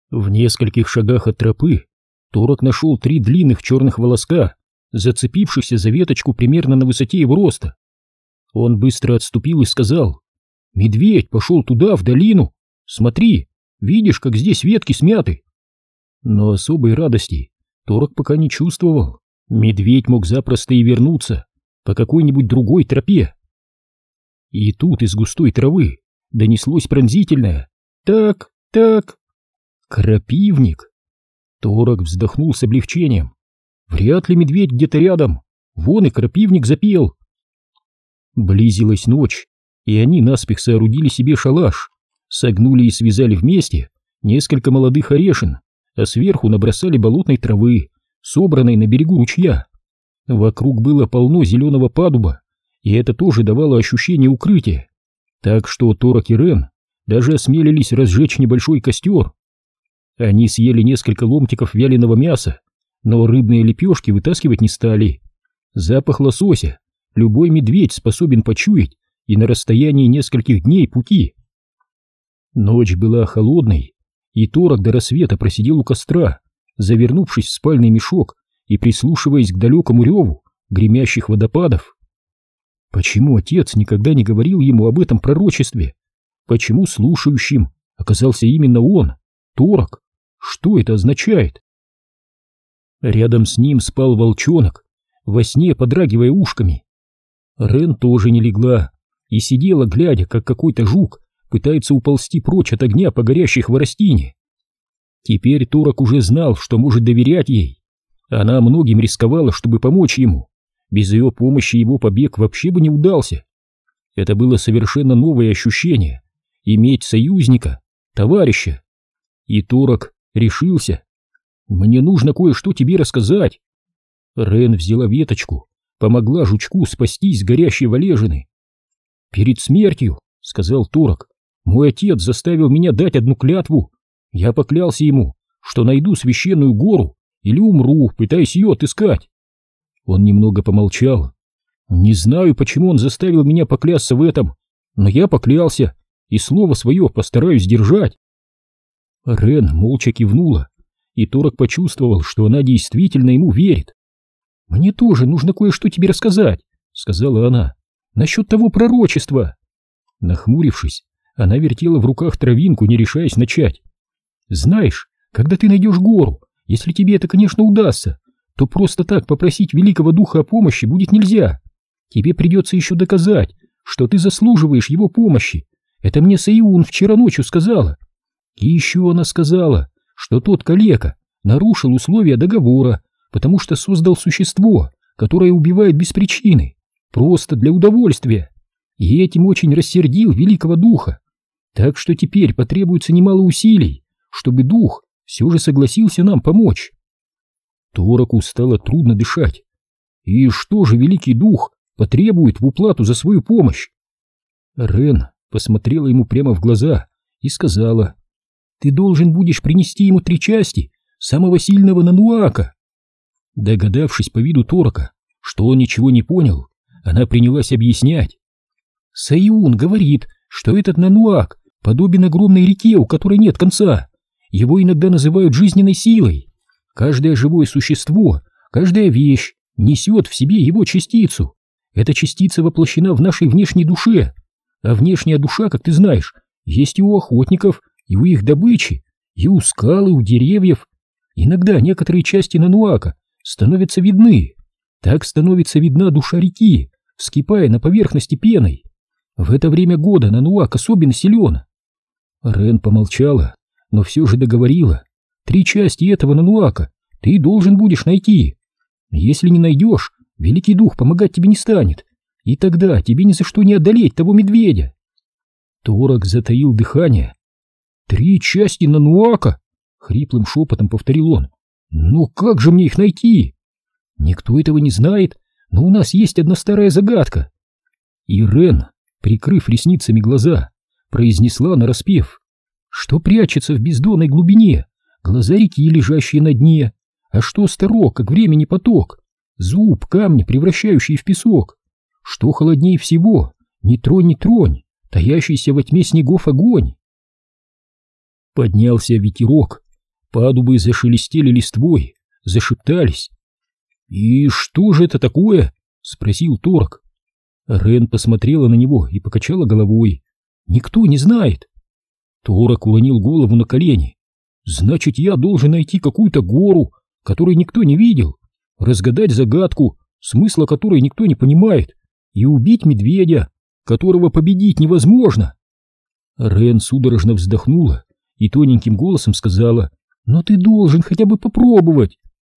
В нескольких шагах от тропы Торок нашел 3 длинных черных волоска, зацепившихся за веточку примерно на высоте его роста. Он быстро отступил и сказал: «Медведь пошел туда, в долину. Смотри, видишь, как здесь ветки смяты?» Но особой радости Торок пока не чувствовал. Медведь мог запросто и вернуться по какой-нибудь другой тропе. И тут из густой травы донеслось пронзительное «Так, так». Крапивник. Торок вздохнул с облегчением. Вряд ли медведь где-то рядом. Вон и крапивник запел. Близилась ночь, и они наспех соорудили себе шалаш, согнули и связали вместе несколько молодых орешин, а сверху набросали болотной травы, собранной на берегу ручья. Вокруг было полно зеленого падуба, и это тоже давало ощущение укрытия, так что Торок и Рен даже осмелились разжечь небольшой костер. Они съели несколько ломтиков вяленого мяса, но рыбные лепешки вытаскивать не стали. Запах лосося любой медведь способен почуять и на расстоянии нескольких дней пути. Ночь была холодной, и Торок до рассвета просидел у костра, завернувшись в спальный мешок и прислушиваясь к далекому реву гремящих водопадов. Почему отец никогда не говорил ему об этом пророчестве? Почему слушающим оказался именно он, Торок? Что это означает? Рядом с ним спал волчонок, во сне подрагивая ушками. Рен тоже не легла и сидела, глядя, как какой-то жук пытается уползти прочь от огня по горящей хворостине. Теперь Торок уже знал, что может доверять ей. Она многим рисковала, чтобы помочь ему. Без ее помощи его побег вообще бы не удался. Это было совершенно новое ощущение — иметь союзника, товарища. И Торок решился. «Мне нужно кое-что тебе рассказать». Рен взяла веточку, помогла жучку спастись с горящей валежины. «Перед смертью, — сказал Торок, — мой отец заставил меня дать одну клятву. Я поклялся ему, что найду священную гору или умру, пытаясь ее отыскать». Он немного помолчал. «Не знаю, почему он заставил меня поклясться в этом, но я поклялся, и слово свое постараюсь держать». Рен молча кивнула, и Торок почувствовал, что она действительно ему верит. «Мне тоже нужно кое-что тебе рассказать», — сказала она, — «насчет того пророчества». Нахмурившись, она вертела в руках травинку, не решаясь начать. «Знаешь, когда ты найдешь гору, если тебе это, конечно, удастся, то просто так попросить великого духа о помощи будет нельзя. Тебе придется еще доказать, что ты заслуживаешь его помощи. Это мне Саюн вчера ночью сказала. И еще она сказала, что тот калека нарушил условия договора, потому что создал существо, которое убивает без причины, просто для удовольствия, и этим очень рассердил великого духа. Так что теперь потребуется немало усилий, чтобы дух все же согласился нам помочь». Тороку стало трудно дышать. И что же великий дух потребует в уплату за свою помощь? Рен посмотрела ему прямо в глаза и сказала: «Ты должен будешь принести ему 3 части самого сильного нануака». Догадавшись по виду Торока, что он ничего не понял, она принялась объяснять. «Саюн говорит, что этот нануак подобен огромной реке, у которой нет конца. Его иногда называют жизненной силой. Каждое живое существо, каждая вещь несет в себе его частицу. Эта частица воплощена в нашей внешней душе, а внешняя душа, как ты знаешь, есть и у охотников, и у их добычи, и у скал, и у деревьев. Иногда некоторые части нануака становятся видны. Так становится видна душа реки, вскипая на поверхности пеной. В это время года нануак особенно силен». Рен помолчала, но все же договорила. 3 части этого нануака ты должен будешь найти. Если не найдешь, великий дух помогать тебе не станет, и тогда тебе ни за что не одолеть того медведя. Торок затаил дыхание. 3 части нануака? — хриплым шепотом повторил он. «Ну как же мне их найти?» «Никто этого не знает, но у нас есть одна старая загадка». И Рен, прикрыв ресницами глаза, произнесла нараспев: «Что прячется в бездонной глубине? Глаза реки, лежащие на дне. А что старок, как времени поток? Зуб камня, превращающий в песок. Что холоднее всего? Не тронь, не тронь, таящийся во тьме снегов огонь». Поднялся ветерок, Падубы зашелестели листвой, зашептались. «И что же это такое?» — спросил Торок. Рен посмотрела на него и покачала головой. «Никто не знает». Торок уронил голову на колени. «Значит, я должен найти какую-то гору, которую никто не видел, разгадать загадку, смысла которой никто не понимает, и убить медведя, которого победить невозможно». Рен судорожно вздохнула и тоненьким голосом сказала: «Но ты должен хотя бы попробовать».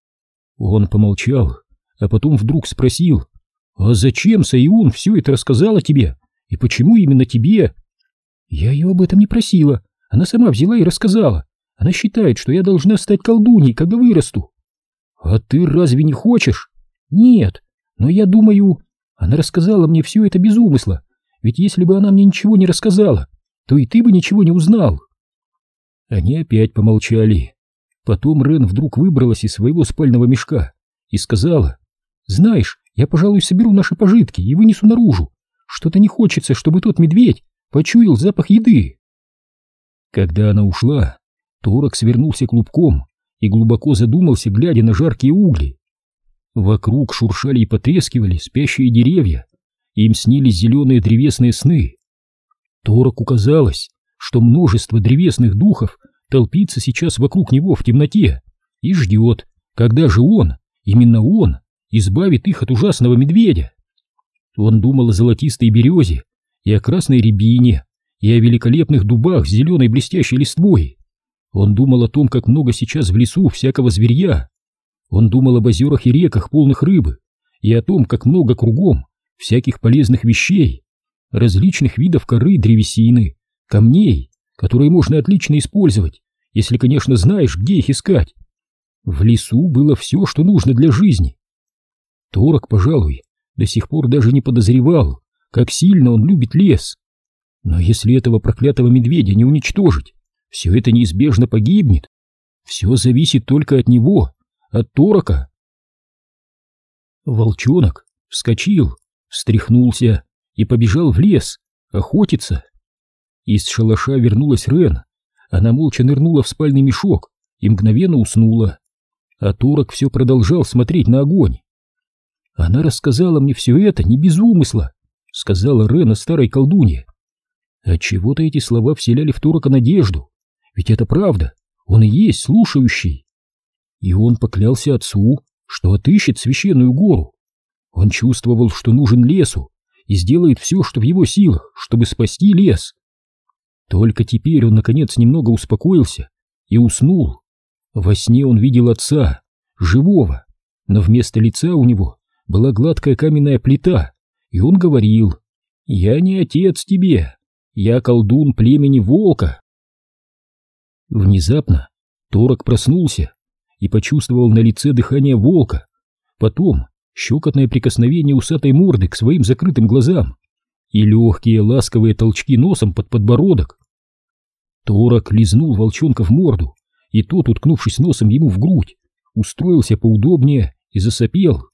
Он помолчал, а потом вдруг спросил: «А зачем Саюн все это рассказала тебе? И почему именно тебе?» «Я ее об этом не просила, она сама взяла и рассказала. Она считает, что я должна стать колдуньей, когда вырасту». «А ты разве не хочешь?» «Нет, но я думаю, она рассказала мне все это без умысла, ведь если бы она мне ничего не рассказала, то и ты бы ничего не узнал». Они опять помолчали. Потом Рен вдруг выбралась из своего спального мешка и сказала: «Знаешь, я, пожалуй, соберу наши пожитки и вынесу наружу. Что-то не хочется, чтобы тот медведь почуял запах еды». Когда она ушла, Торок свернулся клубком и глубоко задумался, глядя на жаркие угли. Вокруг шуршали и потрескивали спящие деревья, им снились зеленые древесные сны. Тороку казалось, что множество древесных духов толпится сейчас вокруг него в темноте и ждет, когда же он, именно он, избавит их от ужасного медведя. Он думал о золотистой березе и о красной рябине, и о великолепных дубах с зеленой блестящей листвой. Он думал о том, как много сейчас в лесу всякого зверья. Он думал об озерах и реках, полных рыбы, и о том, как много кругом всяких полезных вещей, различных видов коры, древесины, камней, которые можно отлично использовать, если, конечно, знаешь, где их искать. В лесу было все, что нужно для жизни. Торок, пожалуй, до сих пор даже не подозревал, как сильно он любит лес. Но если этого проклятого медведя не уничтожить, все это неизбежно погибнет. Все зависит только от него, от Торока. Волчонок вскочил, встряхнулся и побежал в лес охотиться. Из шалаша вернулась Рен. Она молча нырнула в спальный мешок и мгновенно уснула. А Торок все продолжал смотреть на огонь. «Она рассказала мне все это не без умысла», — сказала Рен о старой колдунье. Отчего-то эти слова вселяли в Торока надежду, ведь это правда, он и есть слушающий. И он поклялся отцу, что отыщет священную гору. Он чувствовал, что нужен лесу, и сделает все, что в его силах, чтобы спасти лес. Только теперь он, наконец, немного успокоился и уснул. Во сне он видел отца, живого, но вместо лица у него была гладкая каменная плита, и он говорил: «Я не отец тебе, я колдун племени волка». Внезапно Торок проснулся и почувствовал на лице дыхание волка, потом щекотное прикосновение усатой морды к своим закрытым глазам и легкие ласковые толчки носом под подбородок. Торок лизнул волчонка в морду, и тот, уткнувшись носом ему в грудь, устроился поудобнее и засопел.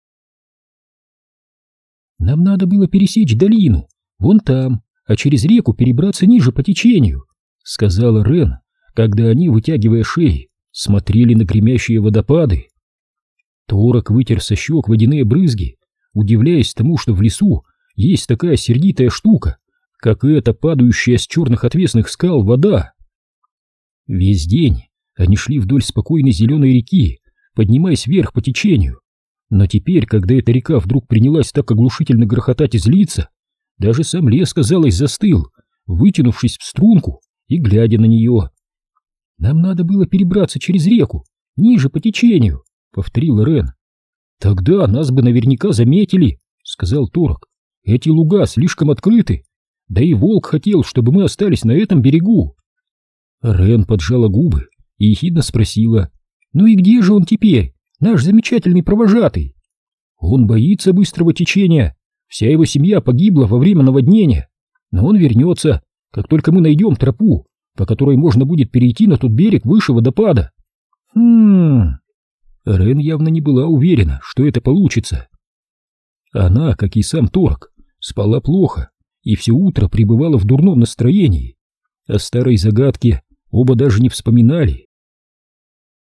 «Нам надо было пересечь долину, вон там, а через реку перебраться ниже по течению», — сказала Рен, когда они, вытягивая шеи, смотрели на гремящие водопады. Торок вытер со щек водяные брызги, удивляясь тому, что в лесу есть такая сердитая штука, как эта падающая с черных отвесных скал вода. Весь день они шли вдоль спокойной зеленой реки, поднимаясь вверх по течению. Но теперь, когда эта река вдруг принялась так оглушительно грохотать и злиться, даже сам лес, казалось, застыл, вытянувшись в струнку и глядя на нее. «Нам надо было перебраться через реку, ниже по течению», — повторил Рен. «Тогда нас бы наверняка заметили», — сказал Торок. «Эти луга слишком открыты, да и волк хотел, чтобы мы остались на этом берегу». Рен поджала губы и ехидно спросила: «Ну и где же он теперь, наш замечательный провожатый?» «Он боится быстрого течения, вся его семья погибла во время наводнения, но он вернется, как только мы найдем тропу, по которой можно будет перейти на тот берег выше водопада». Рен явно не была уверена, что это получится. Она, как и сам Торок, спала плохо и все утро пребывала в дурном настроении. О старой загадке оба даже не вспоминали.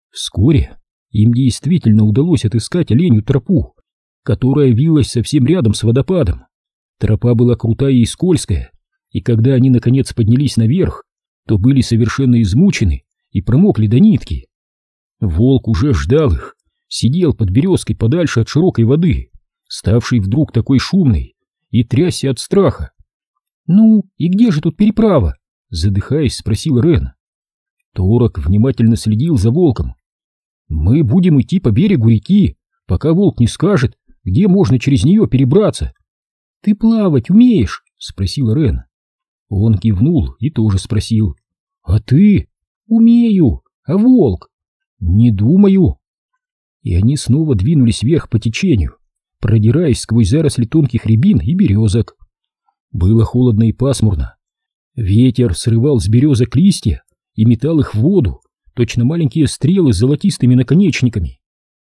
Вскоре им действительно удалось отыскать оленью тропу, которая вилась совсем рядом с водопадом. Тропа была крутая и скользкая, и когда они наконец поднялись наверх, то были совершенно измучены и промокли до нитки. Волк уже ждал их, сидел под березкой подальше от широкой воды, ставшей вдруг такой шумной, и трясся от страха. «Ну, и где же тут переправа?» — задыхаясь, спросил Рен. Торок внимательно следил за волком. «Мы будем идти по берегу реки, пока волк не скажет, где можно через нее перебраться». «Ты плавать умеешь?» — спросил Рен. Он кивнул и тоже спросил. «А ты?» «Умею. А волк?» «Не думаю». И они снова двинулись вверх по течению, продираясь сквозь заросли тонких рябин и березок. Было холодно и пасмурно. Ветер срывал с березок листья и метал их в воду, точно маленькие стрелы с золотистыми наконечниками.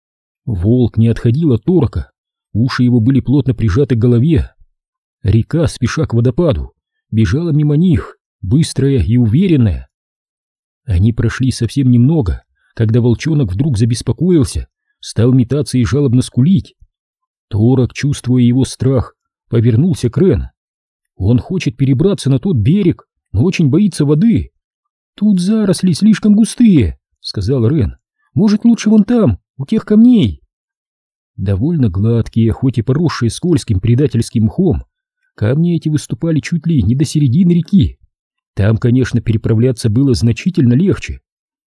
Волк не отходил от Торока, уши его были плотно прижаты к голове. Река, спеша к водопаду, бежала мимо них, быстрая и уверенная. Они прошли совсем немного, когда волчонок вдруг забеспокоился, стал метаться и жалобно скулить. Торок, чувствуя его страх, повернулся к Рен. Он хочет перебраться на тот берег, но очень боится воды. «Тут заросли слишком густые», — сказал Рен. «Может, лучше вон там, у тех камней». Довольно гладкие, хоть и поросшие скользким предательским мхом, камни эти выступали чуть ли не до середины реки. Там, конечно, переправляться было значительно легче.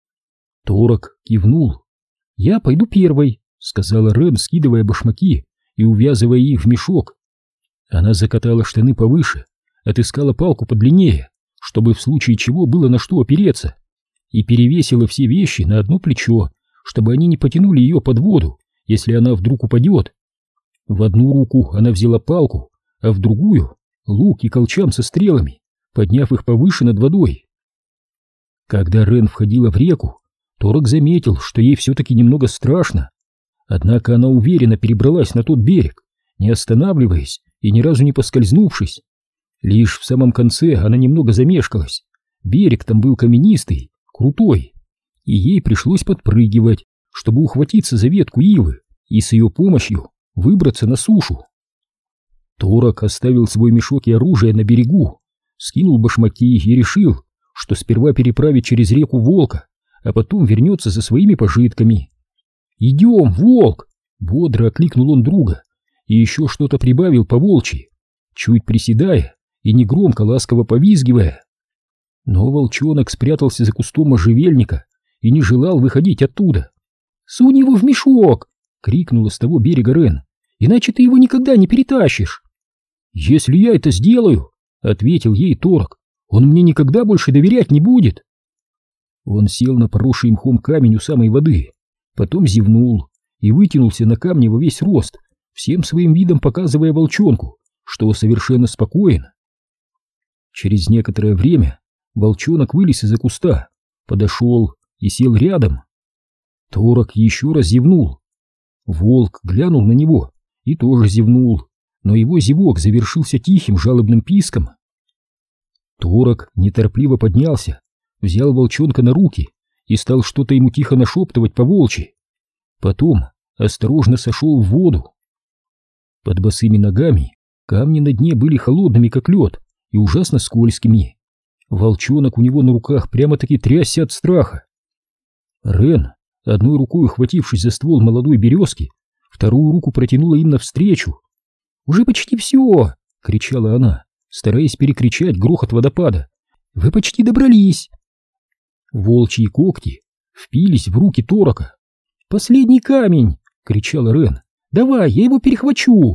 Торок кивнул. «Я пойду первой», — сказала Рен, скидывая башмаки и увязывая их в мешок. Она закатала штаны повыше, отыскала палку подлиннее, чтобы в случае чего было на что опереться, и перевесила все вещи на одно плечо, чтобы они не потянули ее под воду, если она вдруг упадет. В одну руку она взяла палку, а в другую — лук и колчан со стрелами, подняв их повыше над водой. Когда Рен входила в реку, Торок заметил, что ей все-таки немного страшно, однако она уверенно перебралась на тот берег, не останавливаясь и ни разу не поскользнувшись. Лишь в самом конце она немного замешкалась. Берег там был каменистый, крутой, и ей пришлось подпрыгивать, чтобы ухватиться за ветку ивы и с ее помощью выбраться на сушу. Торок оставил свой мешок и оружие на берегу, скинул башмаки и решил, что сперва переправит через реку волка, а потом вернется за своими пожитками. «Идем, волк!» — бодро окликнул он друга и еще что-то прибавил по-волчьи, чуть приседая и негромко ласково повизгивая. Но волчонок спрятался за кустом можжевельника и не желал выходить оттуда. «Сунь его в мешок!» — крикнула с того берега Рен. «Иначе ты его никогда не перетащишь!» «Если я это сделаю, — ответил ей Торок, — он мне никогда больше доверять не будет!» Он сел на поросший мхом камень у самой воды, потом зевнул и вытянулся на камне во весь рост, всем своим видом показывая волчонку, что совершенно спокоен. Через некоторое время волчонок вылез из-за куста, подошел и сел рядом. Торок еще раз зевнул. Волк глянул на него и тоже зевнул, но его зевок завершился тихим жалобным писком. Торок неторопливо поднялся, взял волчонка на руки и стал что-то ему тихо нашептывать по-волчьи. Потом осторожно сошел в воду. Под босыми ногами камни на дне были холодными, как лед, и ужасно скользкими. Волчонок у него на руках прямо-таки трясся от страха. Рен, одной рукой ухватившись за ствол молодой березки, вторую руку протянула им навстречу. «Уже почти все!» — кричала она, стараясь перекричать грохот водопада. «Вы почти добрались!» Волчьи когти впились в руки Торока. «Последний камень!» — кричала Рен. «Давай, я его перехвачу!»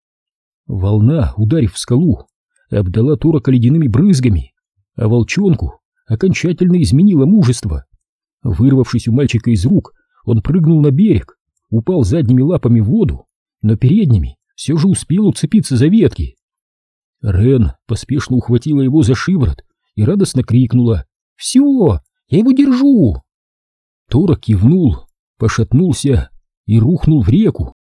Волна, ударив в скалу, обдала Торока ледяными брызгами, а волчонку окончательно изменило мужество. Вырвавшись у мальчика из рук, он прыгнул на берег, упал задними лапами в воду, но передними все же успел уцепиться за ветки. Рен поспешно ухватила его за шиворот и радостно крикнула: «Все, я его держу!» Торок кивнул, пошатнулся и рухнул в реку.